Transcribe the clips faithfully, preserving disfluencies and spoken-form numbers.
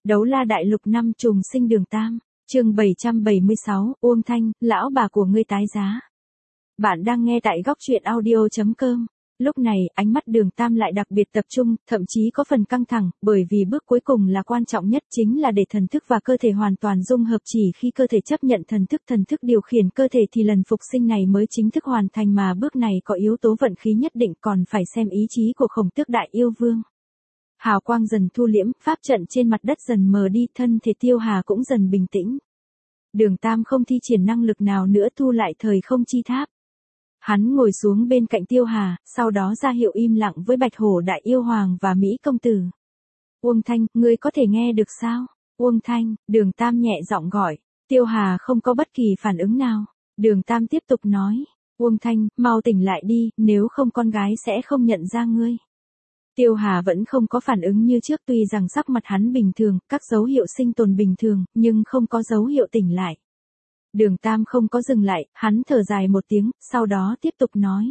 Đấu La Đại Lục năm trùng sinh Đường Tam, chương bảy trăm bảy mươi sáu, Uông Thanh, lão bà của ngươi tái giá. Bạn đang nghe tại góc truyện audio chấm com. Lúc này, ánh mắt Đường Tam lại đặc biệt tập trung, thậm chí có phần căng thẳng, bởi vì bước cuối cùng là quan trọng nhất, chính là để thần thức và cơ thể hoàn toàn dung hợp. Chỉ khi cơ thể chấp nhận thần thức, thần thức điều khiển cơ thể thì lần phục sinh này mới chính thức hoàn thành, mà bước này có yếu tố vận khí nhất định, còn phải xem ý chí của Khổng Tước Đại Yêu Vương. Hào quang dần thu liễm, pháp trận trên mặt đất dần mờ đi, thân thể Tiêu Hà cũng dần bình tĩnh. Đường Tam không thi triển năng lực nào nữa, thu lại thời không chi tháp. Hắn ngồi xuống bên cạnh Tiêu Hà, sau đó ra hiệu im lặng với Bạch Hổ Đại Yêu Hoàng và Mỹ Công Tử. Uông Thanh, ngươi có thể nghe được sao? Uông Thanh, Đường Tam nhẹ giọng gọi. Tiêu Hà không có bất kỳ phản ứng nào. Đường Tam tiếp tục nói. Uông Thanh, mau tỉnh lại đi, nếu không con gái sẽ không nhận ra ngươi. Tiêu Hà vẫn không có phản ứng như trước, tuy rằng sắc mặt hắn bình thường, các dấu hiệu sinh tồn bình thường, nhưng không có dấu hiệu tỉnh lại. Đường Tam không có dừng lại, hắn thở dài một tiếng, sau đó tiếp tục nói.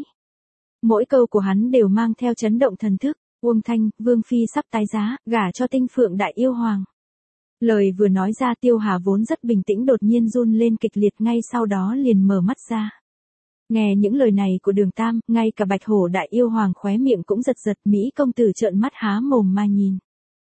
Mỗi câu của hắn đều mang theo chấn động thần thức. Uông Thanh, Vương Phi sắp tái giá, gả cho Tinh Phượng Đại Yêu Hoàng. Lời vừa nói ra, Tiêu Hà vốn rất bình tĩnh đột nhiên run lên kịch liệt, ngay sau đó liền mở mắt ra. Nghe những lời này của Đường Tam, ngay cả Bạch Hổ Đại Yêu Hoàng khóe miệng cũng giật giật, Mỹ Công Tử trợn mắt há mồm mà nhìn.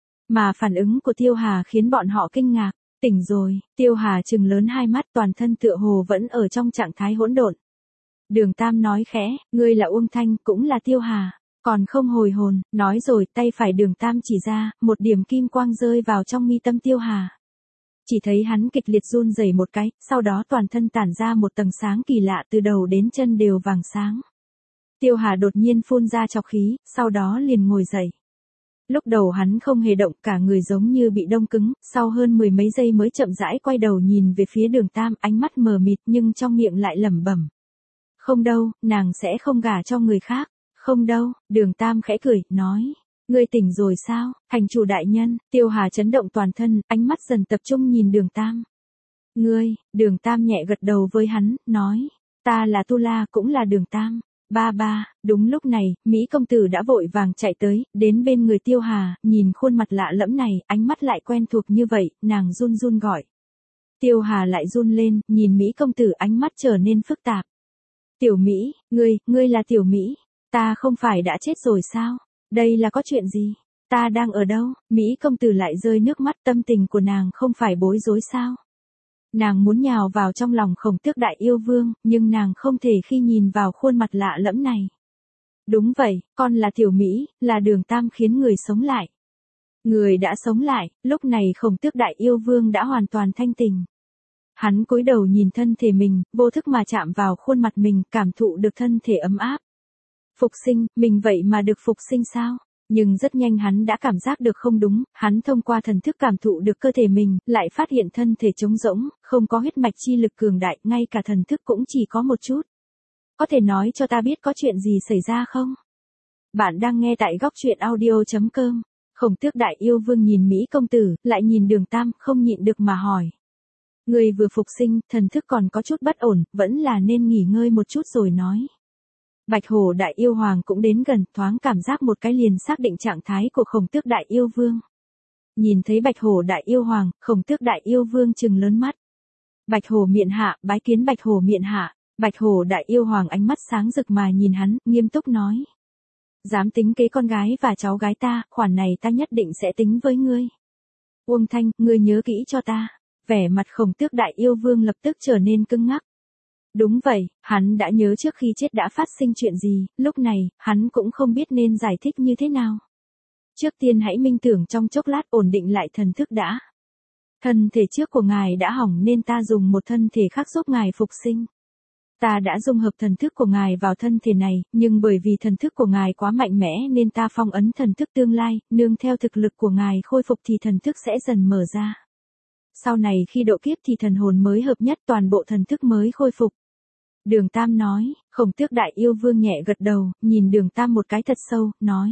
Mà phản ứng của Tiêu Hà khiến bọn họ kinh ngạc. Tỉnh rồi, Tiêu Hà trừng lớn hai mắt, toàn thân tựa hồ vẫn ở trong trạng thái hỗn độn. Đường Tam nói khẽ, ngươi là Uông Thanh, cũng là Tiêu Hà, còn không hồi hồn. Nói rồi, tay phải Đường Tam chỉ ra, một điểm kim quang rơi vào trong mi tâm Tiêu Hà. Chỉ thấy hắn kịch liệt run rẩy một cái, sau đó toàn thân tản ra một tầng sáng kỳ lạ, từ đầu đến chân đều vàng sáng. Tiêu Hà đột nhiên phun ra trọc khí, sau đó liền ngồi dậy. Lúc đầu hắn không hề động, cả người giống như bị đông cứng, sau hơn mười mấy giây mới chậm rãi quay đầu nhìn về phía Đường Tam, ánh mắt mờ mịt nhưng trong miệng lại lẩm bẩm. Không đâu, nàng sẽ không gả cho người khác. Không đâu, Đường Tam khẽ cười, nói. Ngươi tỉnh rồi sao, thành chủ đại nhân? Tiêu Hà chấn động toàn thân, ánh mắt dần tập trung nhìn Đường Tam. Ngươi, Đường Tam nhẹ gật đầu với hắn, nói. Ta là Tu La, cũng là Đường Tam. Ba ba, đúng lúc này, Mỹ Công Tử đã vội vàng chạy tới, đến bên người Tiêu Hà, nhìn khuôn mặt lạ lẫm này, ánh mắt lại quen thuộc như vậy, nàng run run gọi. Tiêu Hà lại run lên, nhìn Mỹ Công Tử, ánh mắt trở nên phức tạp. Tiểu Mỹ, ngươi, ngươi là Tiểu Mỹ, ta không phải đã chết rồi sao? Đây là có chuyện gì? Ta đang ở đâu? Mỹ Công Tử lại rơi nước mắt, tâm tình của nàng không phải bối rối sao? Nàng muốn nhào vào trong lòng Khổng Tước Đại Yêu Vương, nhưng nàng không thể khi nhìn vào khuôn mặt lạ lẫm này. Đúng vậy, con là Tiểu Mỹ, là Đường Tam khiến người sống lại. Người đã sống lại, lúc này Khổng Tước Đại Yêu Vương đã hoàn toàn thanh tình. Hắn cúi đầu nhìn thân thể mình, vô thức mà chạm vào khuôn mặt mình, cảm thụ được thân thể ấm áp. Phục sinh, mình vậy mà được phục sinh sao? Nhưng rất nhanh hắn đã cảm giác được không đúng, hắn thông qua thần thức cảm thụ được cơ thể mình, lại phát hiện thân thể trống rỗng, không có huyết mạch chi lực cường đại, ngay cả thần thức cũng chỉ có một chút. Có thể nói cho ta biết có chuyện gì xảy ra không? Bạn đang nghe tại góc truyện audio chấm com. Khổng Tước Đại Yêu Vương nhìn Mỹ Công Tử, lại nhìn Đường Tam, không nhịn được mà hỏi. Người vừa phục sinh, thần thức còn có chút bất ổn, vẫn là nên nghỉ ngơi một chút rồi nói. Bạch Hổ Đại Yêu Hoàng cũng đến gần, thoáng cảm giác một cái liền xác định trạng thái của Khổng Tước Đại Yêu Vương. Nhìn thấy Bạch Hổ Đại Yêu Hoàng, Khổng Tước Đại Yêu Vương trừng lớn mắt. Bạch Hổ miện hạ, bái kiến Bạch Hổ miện hạ. Bạch Hổ Đại Yêu Hoàng ánh mắt sáng rực mà nhìn hắn, nghiêm túc nói. Dám tính kế con gái và cháu gái ta, khoản này ta nhất định sẽ tính với ngươi. Uông Thanh, ngươi nhớ kỹ cho ta. Vẻ mặt Khổng Tước Đại Yêu Vương lập tức trở nên cứng ngắc. Đúng vậy, hắn đã nhớ trước khi chết đã phát sinh chuyện gì, lúc này, hắn cũng không biết nên giải thích như thế nào. Trước tiên hãy minh tưởng trong chốc lát, ổn định lại thần thức đã. Thân thể trước của ngài đã hỏng nên ta dùng một thân thể khác giúp ngài phục sinh. Ta đã dung hợp thần thức của ngài vào thân thể này, nhưng bởi vì thần thức của ngài quá mạnh mẽ nên ta phong ấn thần thức tương lai, nương theo thực lực của ngài khôi phục thì thần thức sẽ dần mở ra. Sau này khi độ kiếp thì thần hồn mới hợp nhất, toàn bộ thần thức mới khôi phục. Đường Tam nói. Khổng Tước Đại Yêu Vương nhẹ gật đầu, nhìn Đường Tam một cái thật sâu, nói.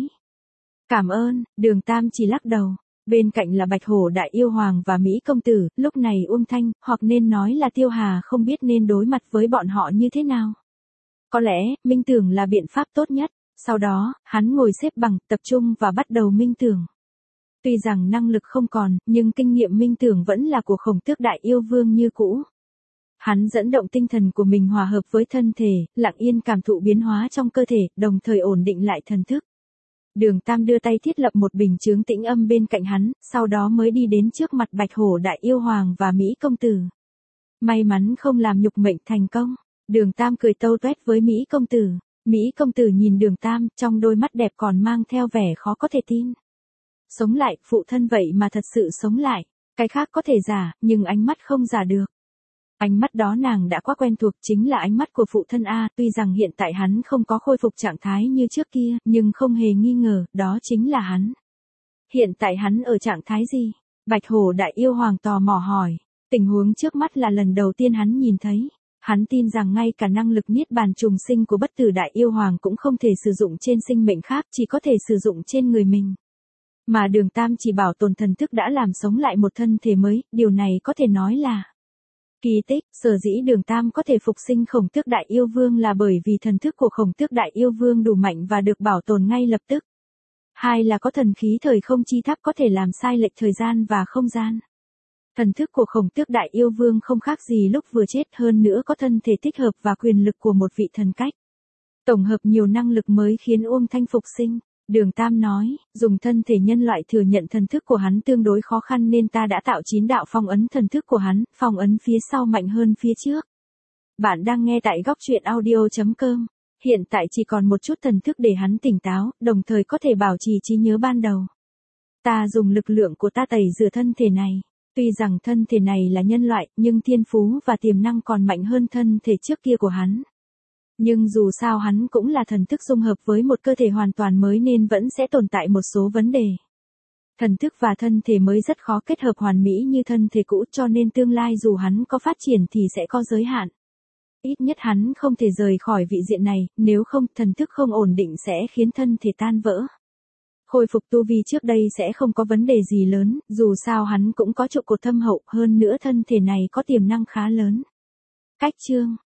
Cảm ơn. Đường Tam chỉ lắc đầu. Bên cạnh là Bạch Hổ Đại Yêu Hoàng và Mỹ Công Tử, lúc này Uông Thanh, hoặc nên nói là Tiêu Hà không biết nên đối mặt với bọn họ như thế nào. Có lẽ, minh tưởng là biện pháp tốt nhất. Sau đó, hắn ngồi xếp bằng, tập trung và bắt đầu minh tưởng. Tuy rằng năng lực không còn, nhưng kinh nghiệm minh tưởng vẫn là của Khổng Tước Đại Yêu Vương như cũ. Hắn dẫn động tinh thần của mình hòa hợp với thân thể, lặng yên cảm thụ biến hóa trong cơ thể, đồng thời ổn định lại thần thức. Đường Tam đưa tay thiết lập một bình chướng tĩnh âm bên cạnh hắn, sau đó mới đi đến trước mặt Bạch Hổ Đại Yêu Hoàng và Mỹ Công Tử. May mắn không làm nhục mệnh thành công. Đường Tam cười tâu tuét với Mỹ Công Tử. Mỹ Công Tử nhìn Đường Tam, trong đôi mắt đẹp còn mang theo vẻ khó có thể tin. Sống lại, phụ thân vậy mà thật sự sống lại. Cái khác có thể giả, nhưng ánh mắt không giả được. Ánh mắt đó nàng đã quá quen thuộc, chính là ánh mắt của phụ thân A, tuy rằng hiện tại hắn không có khôi phục trạng thái như trước kia, nhưng không hề nghi ngờ, đó chính là hắn. Hiện tại hắn ở trạng thái gì? Bạch Hổ Đại Yêu Hoàng tò mò hỏi. Tình huống trước mắt là lần đầu tiên hắn nhìn thấy. Hắn tin rằng ngay cả năng lực niết bàn trùng sinh của Bất Tử Đại Yêu Hoàng cũng không thể sử dụng trên sinh mệnh khác, chỉ có thể sử dụng trên người mình. Mà Đường Tam chỉ bảo tồn thần thức đã làm sống lại một thân thể mới, điều này có thể nói là kỳ tích. Sở dĩ Đường Tam có thể phục sinh Khổng Tước Đại Yêu Vương là bởi vì thần thức của Khổng Tước Đại Yêu Vương đủ mạnh và được bảo tồn ngay lập tức. Hai là có thần khí thời không chi tháp có thể làm sai lệch thời gian và không gian. Thần thức của Khổng Tước Đại Yêu Vương không khác gì lúc vừa chết, hơn nữa có thân thể thích hợp và quyền lực của một vị thần cách. Tổng hợp nhiều năng lực mới khiến Uông Thanh phục sinh. Đường Tam nói, dùng thân thể nhân loại thừa nhận thần thức của hắn tương đối khó khăn nên ta đã tạo chín đạo phong ấn thần thức của hắn, phong ấn phía sau mạnh hơn phía trước. Bạn đang nghe tại góc truyện audio chấm com. Hiện tại chỉ còn một chút thần thức để hắn tỉnh táo, đồng thời có thể bảo trì trí nhớ ban đầu. Ta dùng lực lượng của ta tẩy rửa thân thể này. Tuy rằng thân thể này là nhân loại, nhưng thiên phú và tiềm năng còn mạnh hơn thân thể trước kia của hắn. Nhưng dù sao hắn cũng là thần thức dung hợp với một cơ thể hoàn toàn mới nên vẫn sẽ tồn tại một số vấn đề. Thần thức và thân thể mới rất khó kết hợp hoàn mỹ như thân thể cũ, cho nên tương lai dù hắn có phát triển thì sẽ có giới hạn. Ít nhất hắn không thể rời khỏi vị diện này, nếu không thần thức không ổn định sẽ khiến thân thể tan vỡ. Khôi phục tu vi trước đây sẽ không có vấn đề gì lớn, dù sao hắn cũng có trụ cột thâm hậu, hơn nữa thân thể này có tiềm năng khá lớn. Cách chương